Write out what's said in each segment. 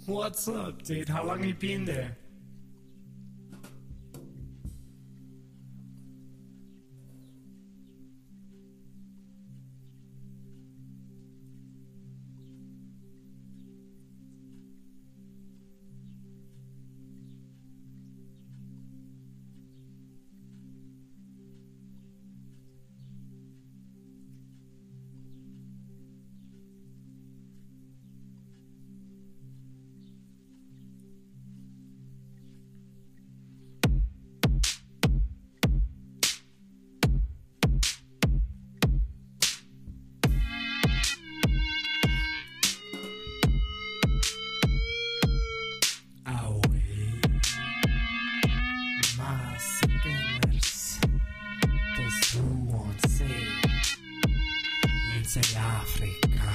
What's up, dude? How long you been there? Sei Africa.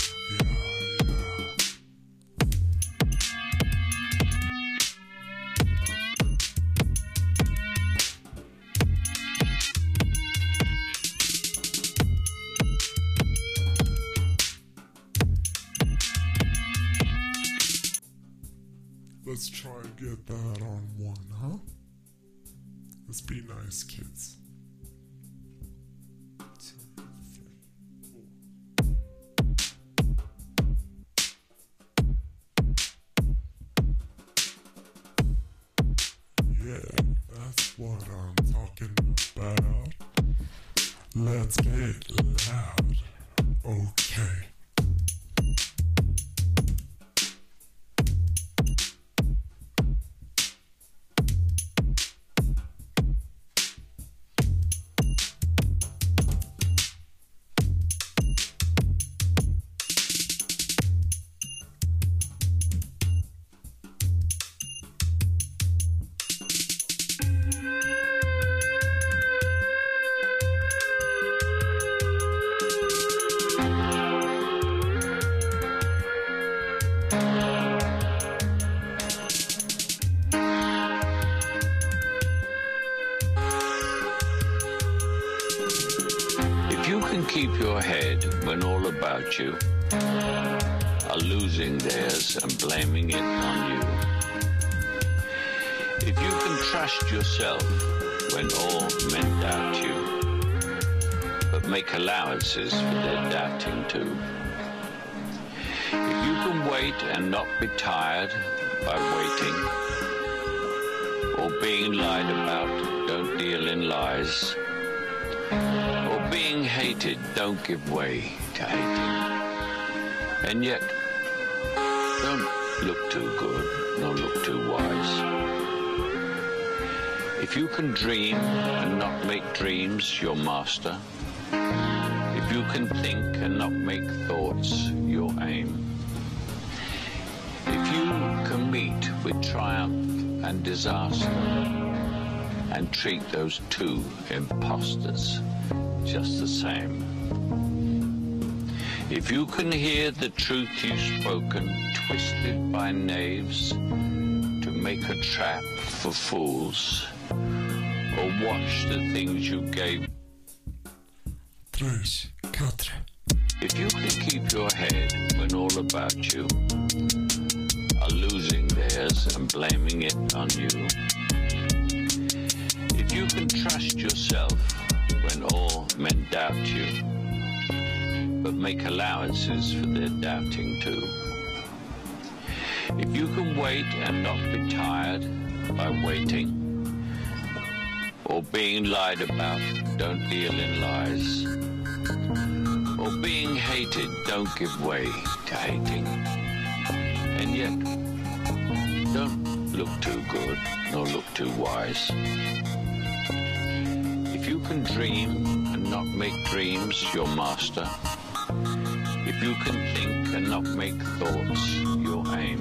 Let's try and get that on one, huh? Let's be nice, kids. Yeah, that's what I'm talking about. Let's get loud, okay? Keep your head when all about you are losing theirs and blaming it on you. If you can trust yourself when all men doubt you, but make allowances for their doubting too. If you can wait and not be tired by waiting, or being lied about, don't deal in lies. Being hated, don't give way to hating. And yet, don't look too good, nor look too wise. If you can dream and not make dreams your master, if you can think and not make thoughts your aim, if you can meet with triumph and disaster, and treat those two impostors just the same. If you can hear the truth you've spoken twisted by knaves to make a trap for fools, or watch the things you gave. 3, 4. If you can keep your head when all about you are losing theirs and blaming it on you, if you can trust yourself when all men doubt you, but make allowances for their doubting too. If you can wait and not be tired by waiting, or being lied about, don't deal in lies, or being hated, don't give way to hating. And yet, don't look too good, nor look too wise. If you can dream and not make dreams your master, if you can think and not make thoughts your aim,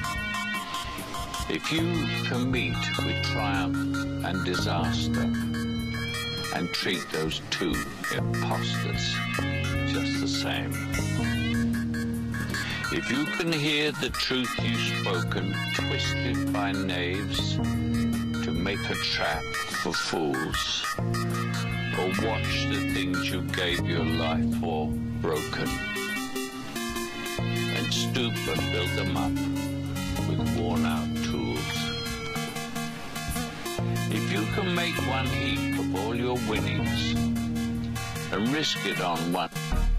if you can meet with triumph and disaster and treat those two impostors just the same, if you can hear the truth you've spoken twisted by knaves to make a trap for fools, or watch the things you gave your life for broken, and stoop and build them up with worn-out tools. If you can make one heap of all your winnings and risk it on one,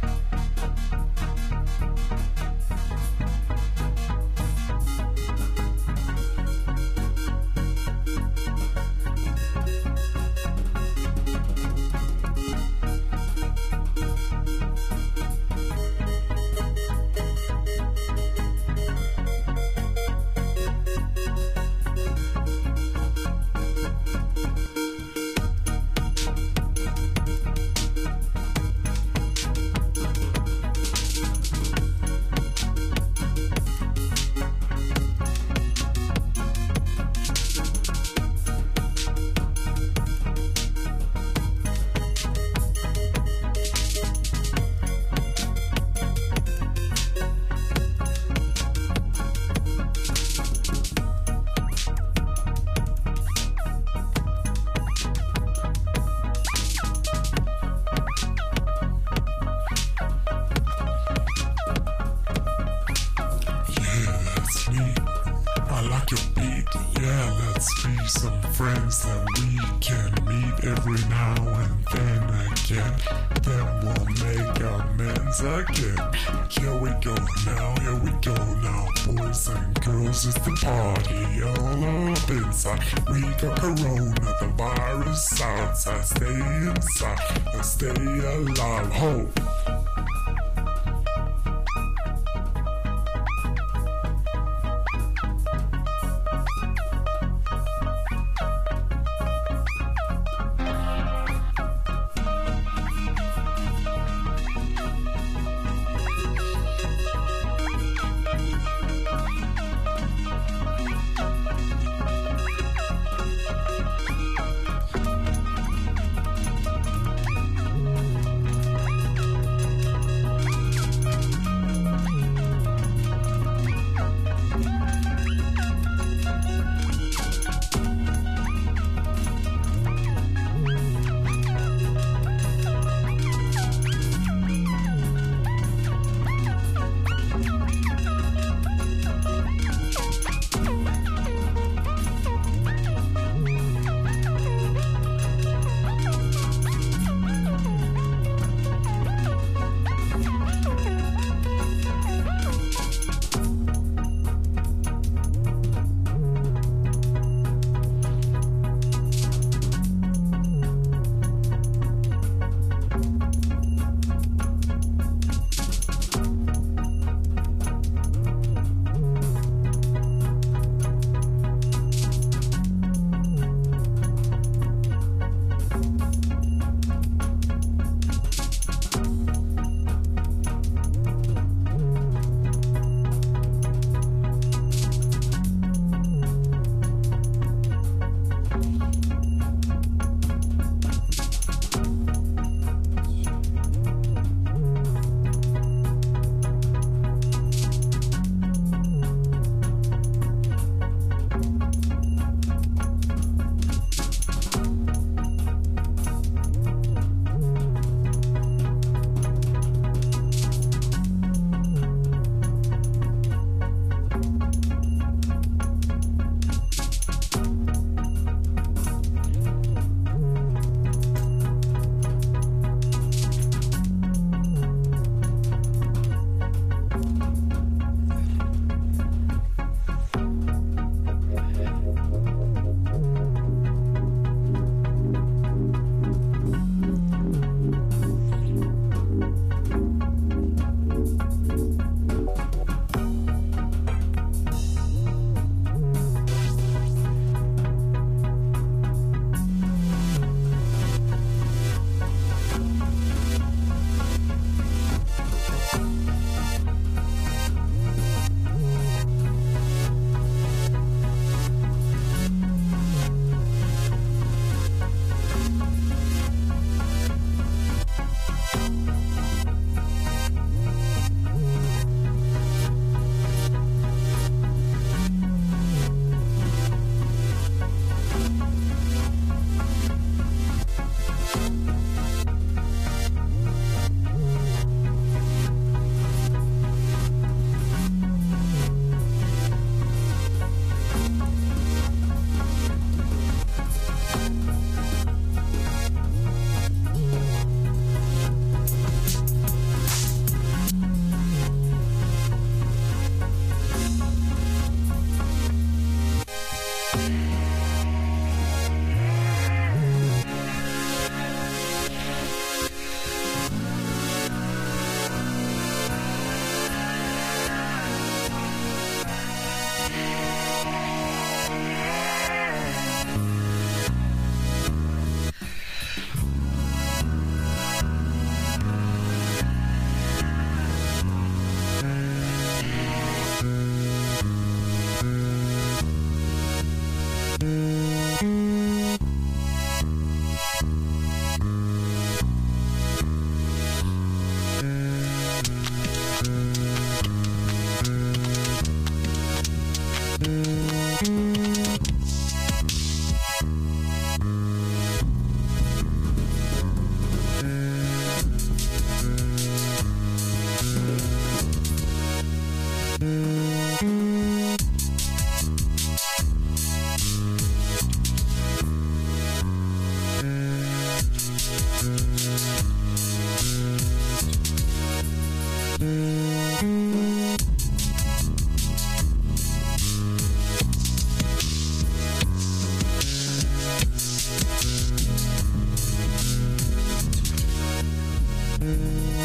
some friends that we can meet every now and then again. Then we'll make amends again. Here we go now, boys and girls, it's the party all up inside. We got corona, the virus outside. Stay inside and stay alive. Hope.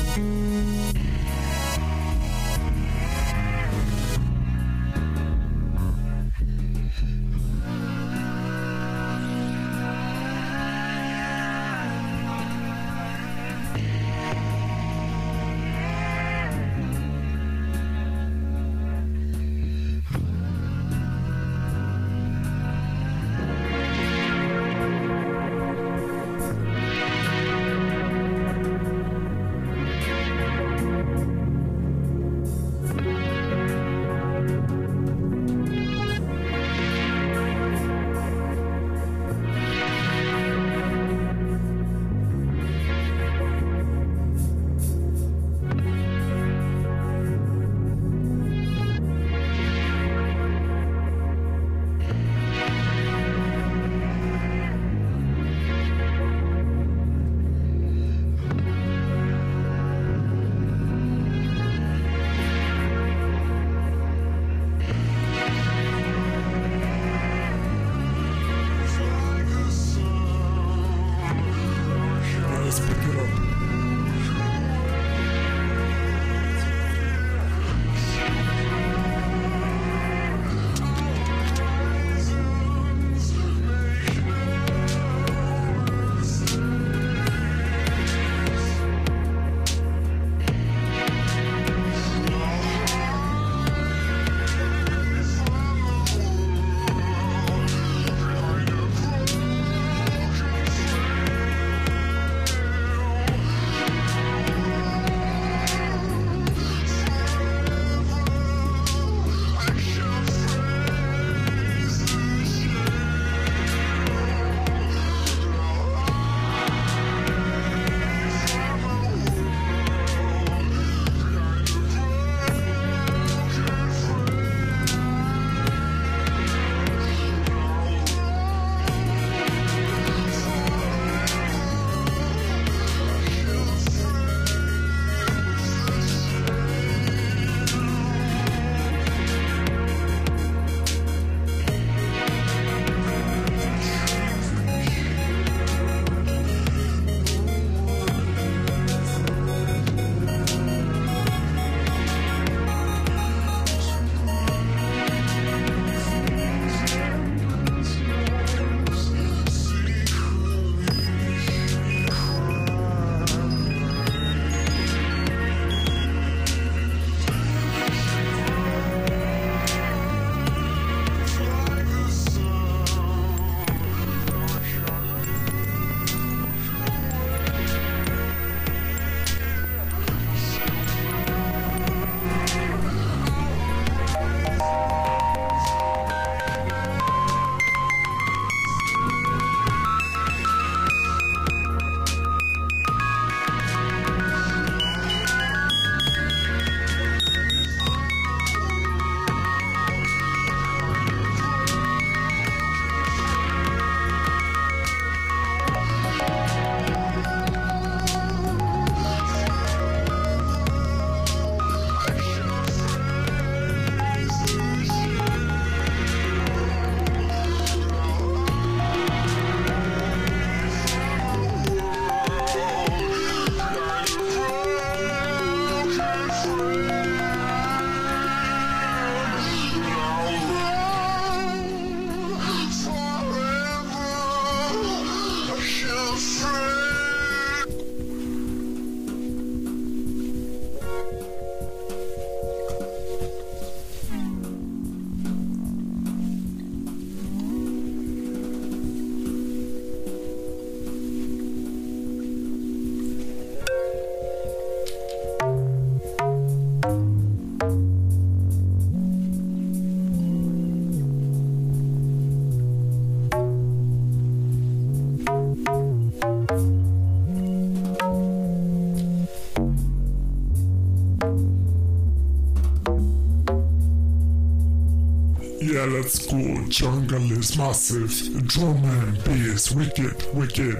Yeah, let's go. Jungle is massive. Drum and bass, wicked, wicked.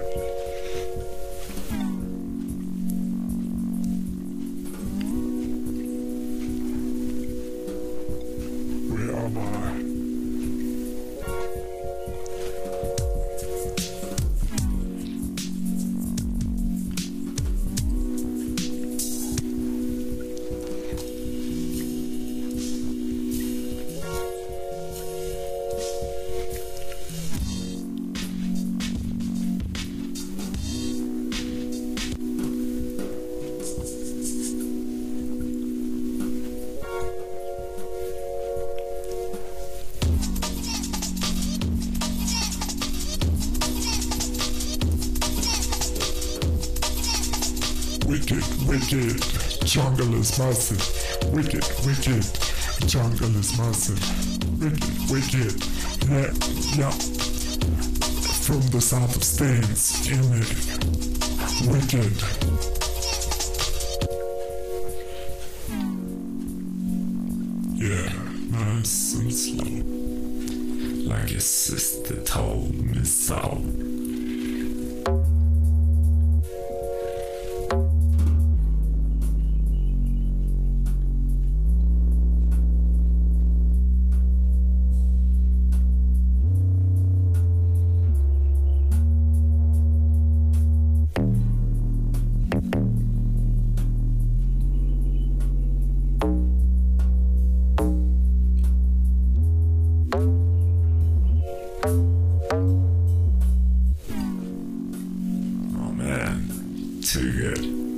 Where am I? wicked, jungle is massive. Wicked, wicked, jungle is massive. Wicked, wicked, yeah. From the south of States, in it. Wicked. Yeah, nice and slow. Like your sister told me so. Too good.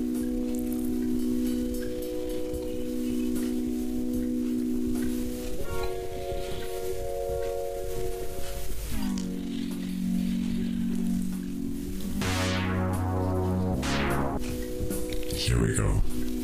Here we go.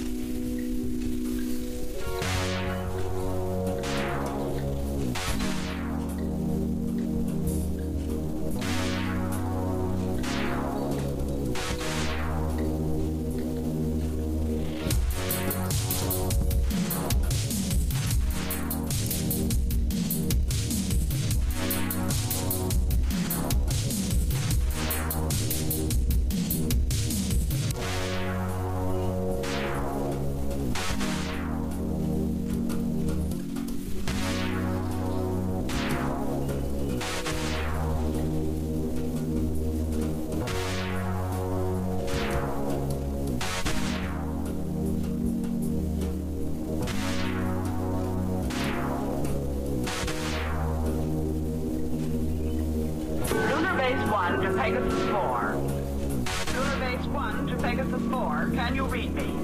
to Pegasus 4. Lunar Base 1 to Pegasus 4. Can you read me?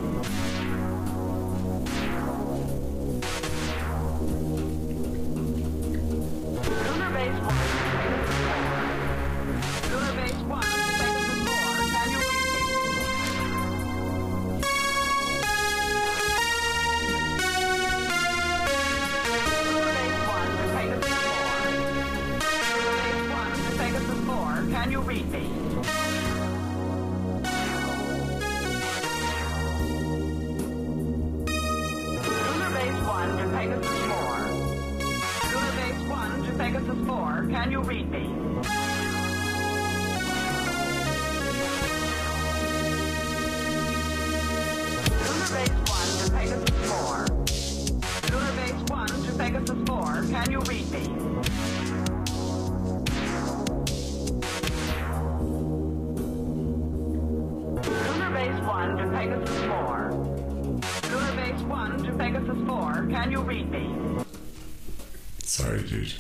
Lunar Base 1 to Pegasus 4. Lunar Base 1 to Pegasus 4. Can you read me? Lunar Base 1 to Pegasus 4. Can you read me? Lunar Base 1 to Pegasus 4. Lunar Base 1 to Pegasus 4. Can you read me? Lunar Base 1 to Pegasus 4. Lunar Base 1 to Pegasus 4. Can you read me? Lunar Base 1 to Pegasus 4. Lunar Base 1 to Pegasus 4. Can you read me? Sorry, dude.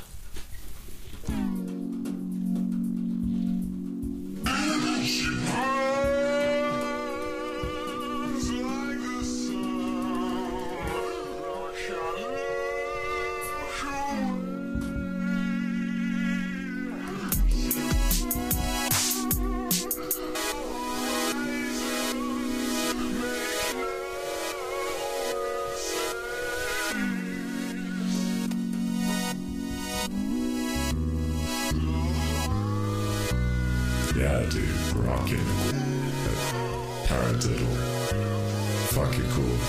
Yeah, dude, rockin'. Paradiddle. Fucking cool.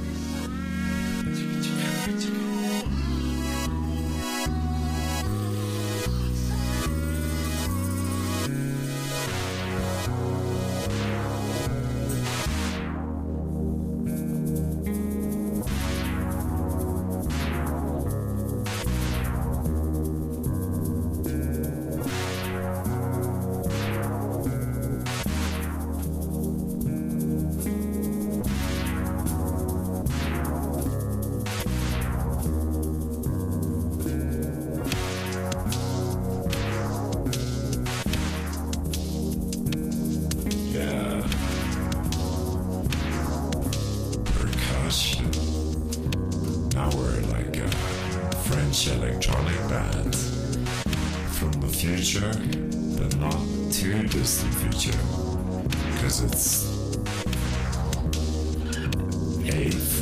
Now we're like a French electronic band from the future, but not too distant future, because it's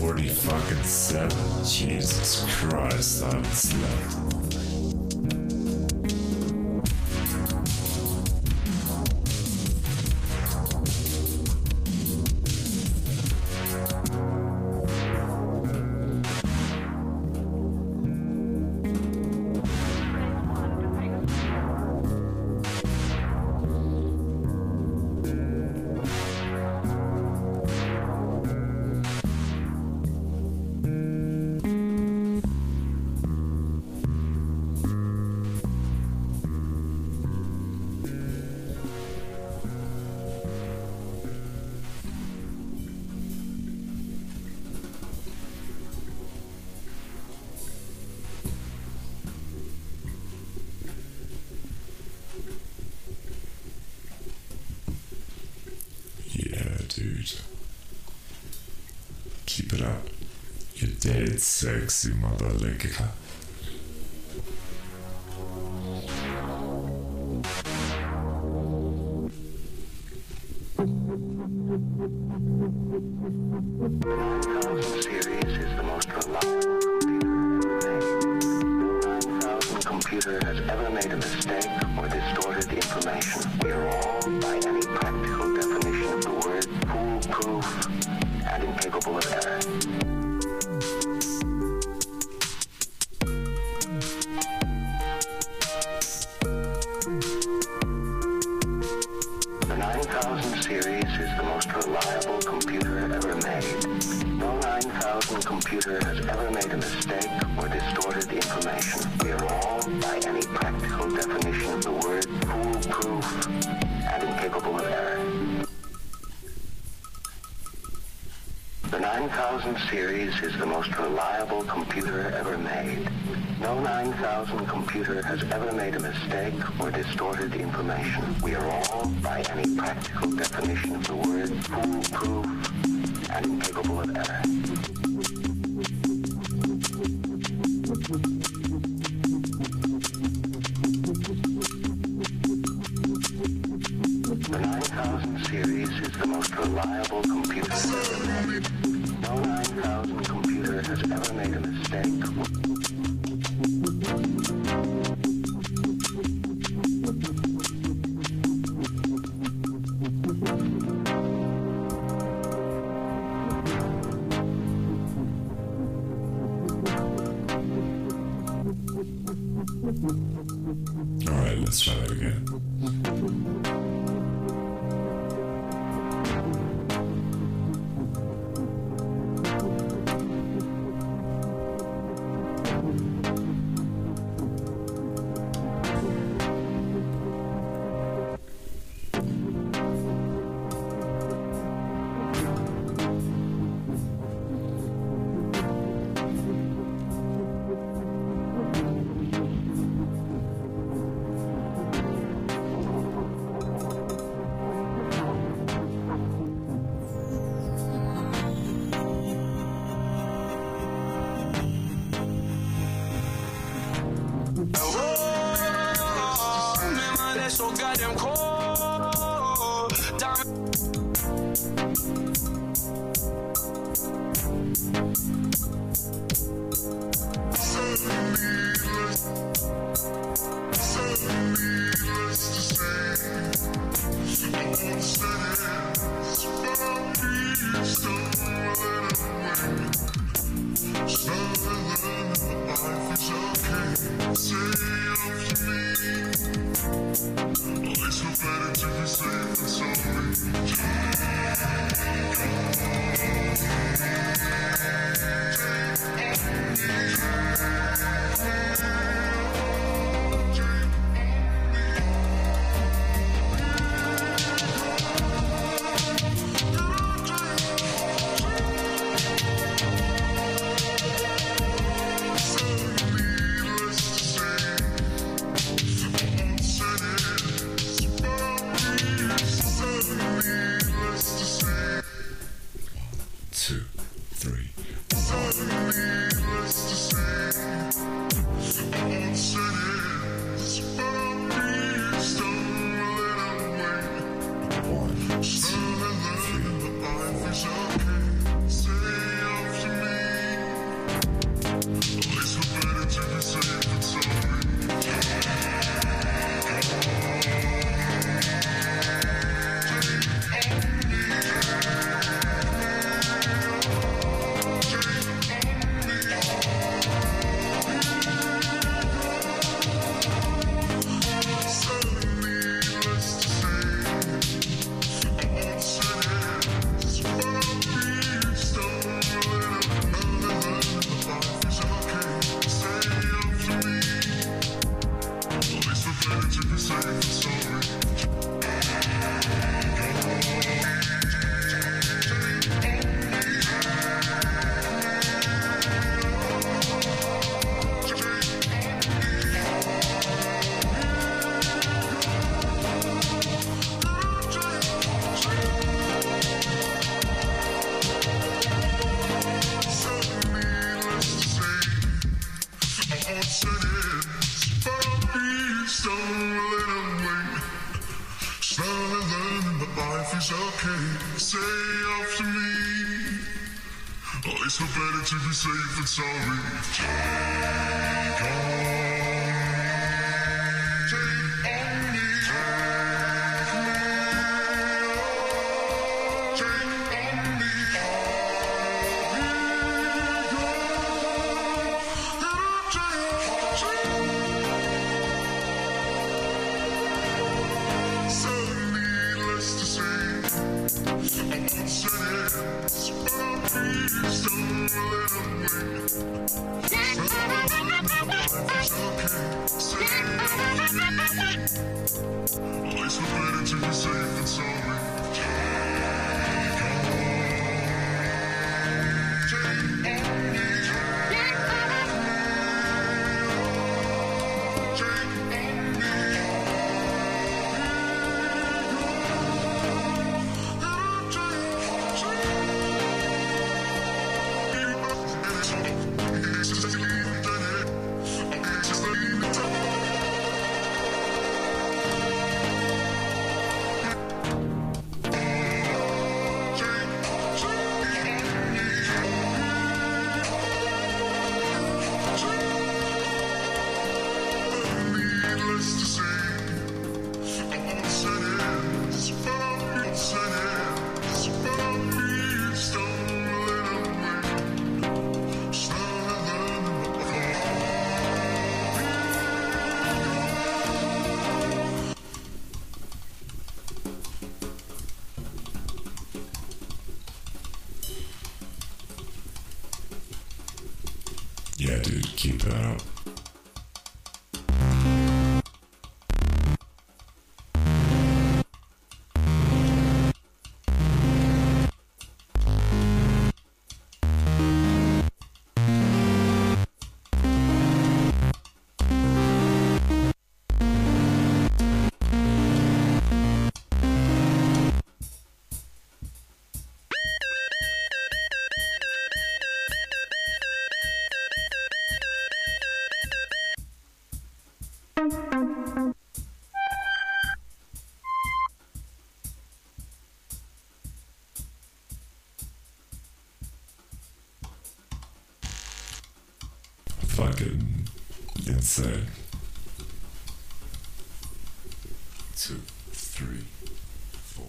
7:47. Jesus Christ, I haven't slept. Dude, keep it up. You're dead sexy, mother licker. Series is the most reliable computer has ever made a mistake or distorted the information. We are all, by any practical definition of the word, foolproof and incapable of error. The 9000 series is the most reliable computer ever made. No 9000 computer has ever made a mistake or distorted the information. We are all, by any practical definition of the word, foolproof and incapable of error. The 9000 series is the most reliable computer ever made. No 9000 computer has ever made a mistake or distorted the information. We are all, by any practical definition of the word, foolproof and incapable of error. The 9000 series is the most reliable computer ever made. No 9000 computer has ever made a mistake. Alright, let's try that again. So goddamn cold. It's no better to be safe than sorry. Take on me. Take me. Take on me. So needless to say, I won't say it, but please don't let it's no better to be safe than sorry. Take on me. Yeah, dude, keep that up. Fucking insane. 2, 3, 4.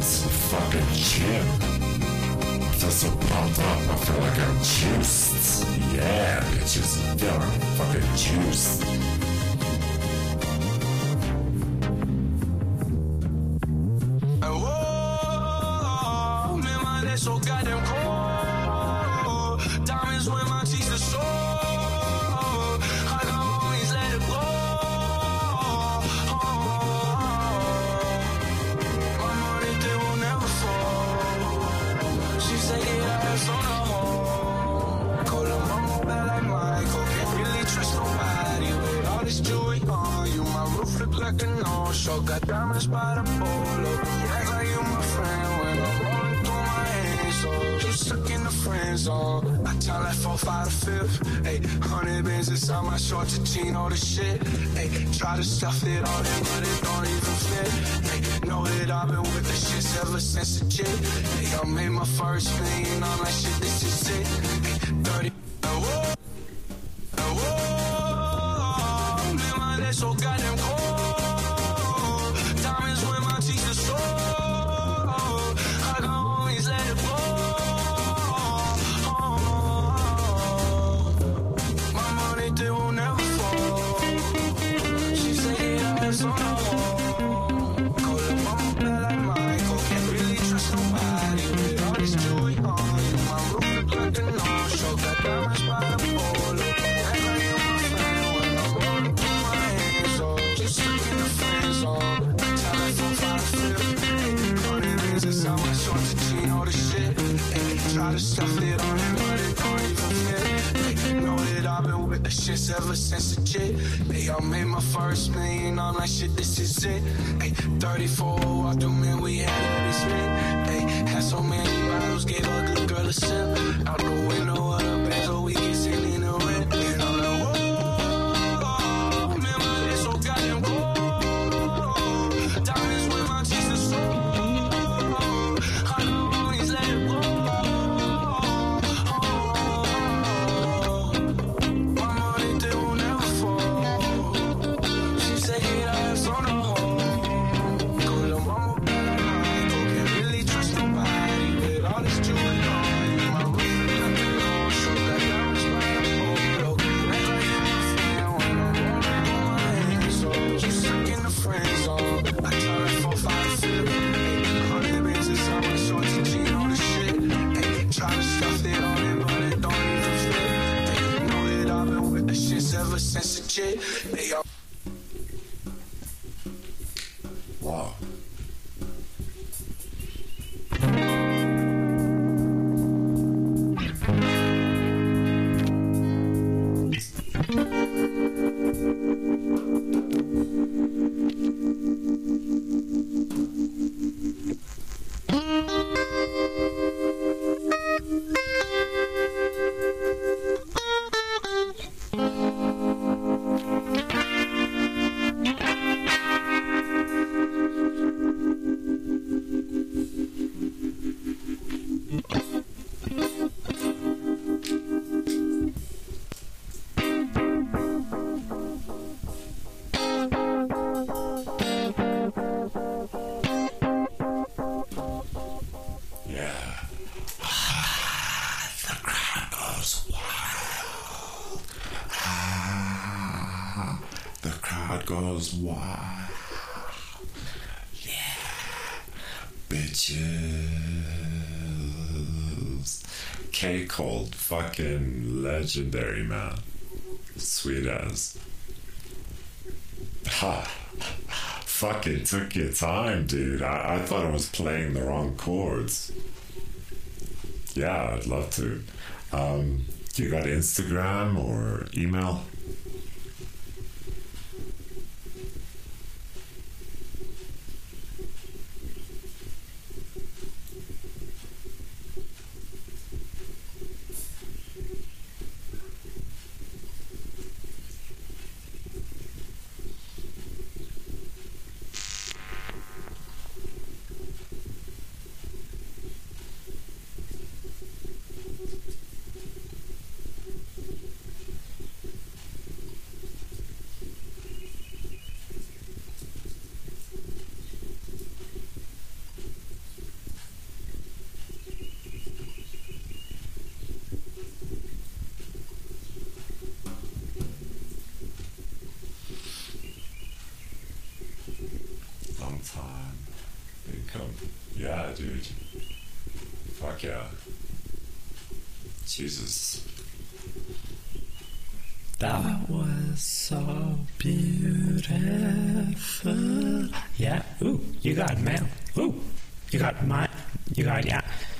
to the fucking gym. I feel so pumped up. I feel like I'm juiced. Yeah, bitches. I feel like I'm fucking juiced. Whoa, man, my neck so goddamn cold. Diamonds when my teeth are sore. I can always let it go. My money, they will never fall. She say get her ass on the hole. Call her mama bad like Michael. Can't really trust nobody with all this jewelry on you. My roof look like a no-show. Got diamonds by the polo. Act like you my friend when I'm rolling through my hands. So you stuck in the friend zone. I tell that 4, 5 to 5th. Hey, 100 bands inside my shorts and jean, all the shit. Hey, try to stuff it all in, but it don't even fit. Hey, know that I've been with the shits ever since a kid. Hey, I made my first million, I'm like shit, this is it. Hey, 30. Whoa, whoa, man, my neck so goddamn cold. Diamonds when my teeth are sore. I can always let it go. My money, they will never fall. She say get her ass on the wall. Call her mama bad like Michael. Can't really trust nobody with all this jewelry on you. My roof look like a no-show. Got diamonds by the polo. Act like you my friend when I'm rolling through my hands. So just stuck in the friend zone. Tell that 4, 5 to 5th. Hey, 100 rings inside my shorts and jean, all the shit. Hey, try to stuff it on it, but it don't even fit. Hey, know that I've been with the shits ever since a kid. Hey, I made my first million, I'm like shit, this is it. Hey, 34 walked through, man, we had this lit. Hey, had so many bottles, gave a good girl a sip. Out the window of the back, so we get sitting in the rent. And I'm like, whoa, man, my neck so goddamn cold. Diamonds when my teeth are sore. I can always let it go. My money, they will never fall. She say get her ass on the hole. Call her mama bad like Michael. Can't really trust nobody with all this jewelry on you. My roof look like a no-show. Got diamonds by the polo. Act like you my friend when I'm rolling through my hands. So just stuck in the friend zone. I tell that 4, 5 to 5th. Hey, 100 bands inside my shorts and jean, all the shit. Hey, try to stuff it on it, but it don't even fit. Hey, know that I've been with the shits ever since a kid. Hey, yo. Wow. Goes wild. Yeah, bitches. K Cold, fucking legendary, man. Sweet as. Ha. Fucking took your time, dude. I thought I was playing the wrong chords. Yeah, I'd love to. You got Instagram or email? Yeah, dude. Fuck yeah. Jesus. That was so beautiful. Yeah. Ooh, you got mail. Ooh, you got yeah.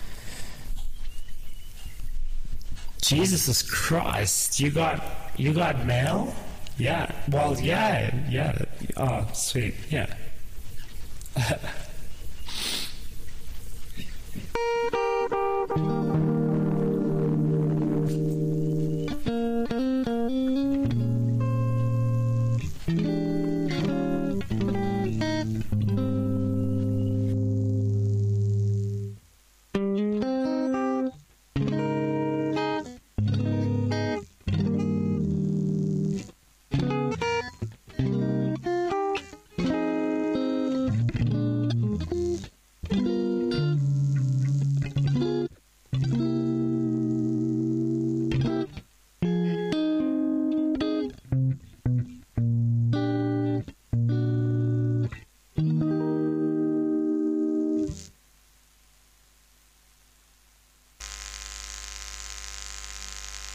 Jesus Christ, you got mail? Yeah. Well, yeah. Oh, sweet. Yeah.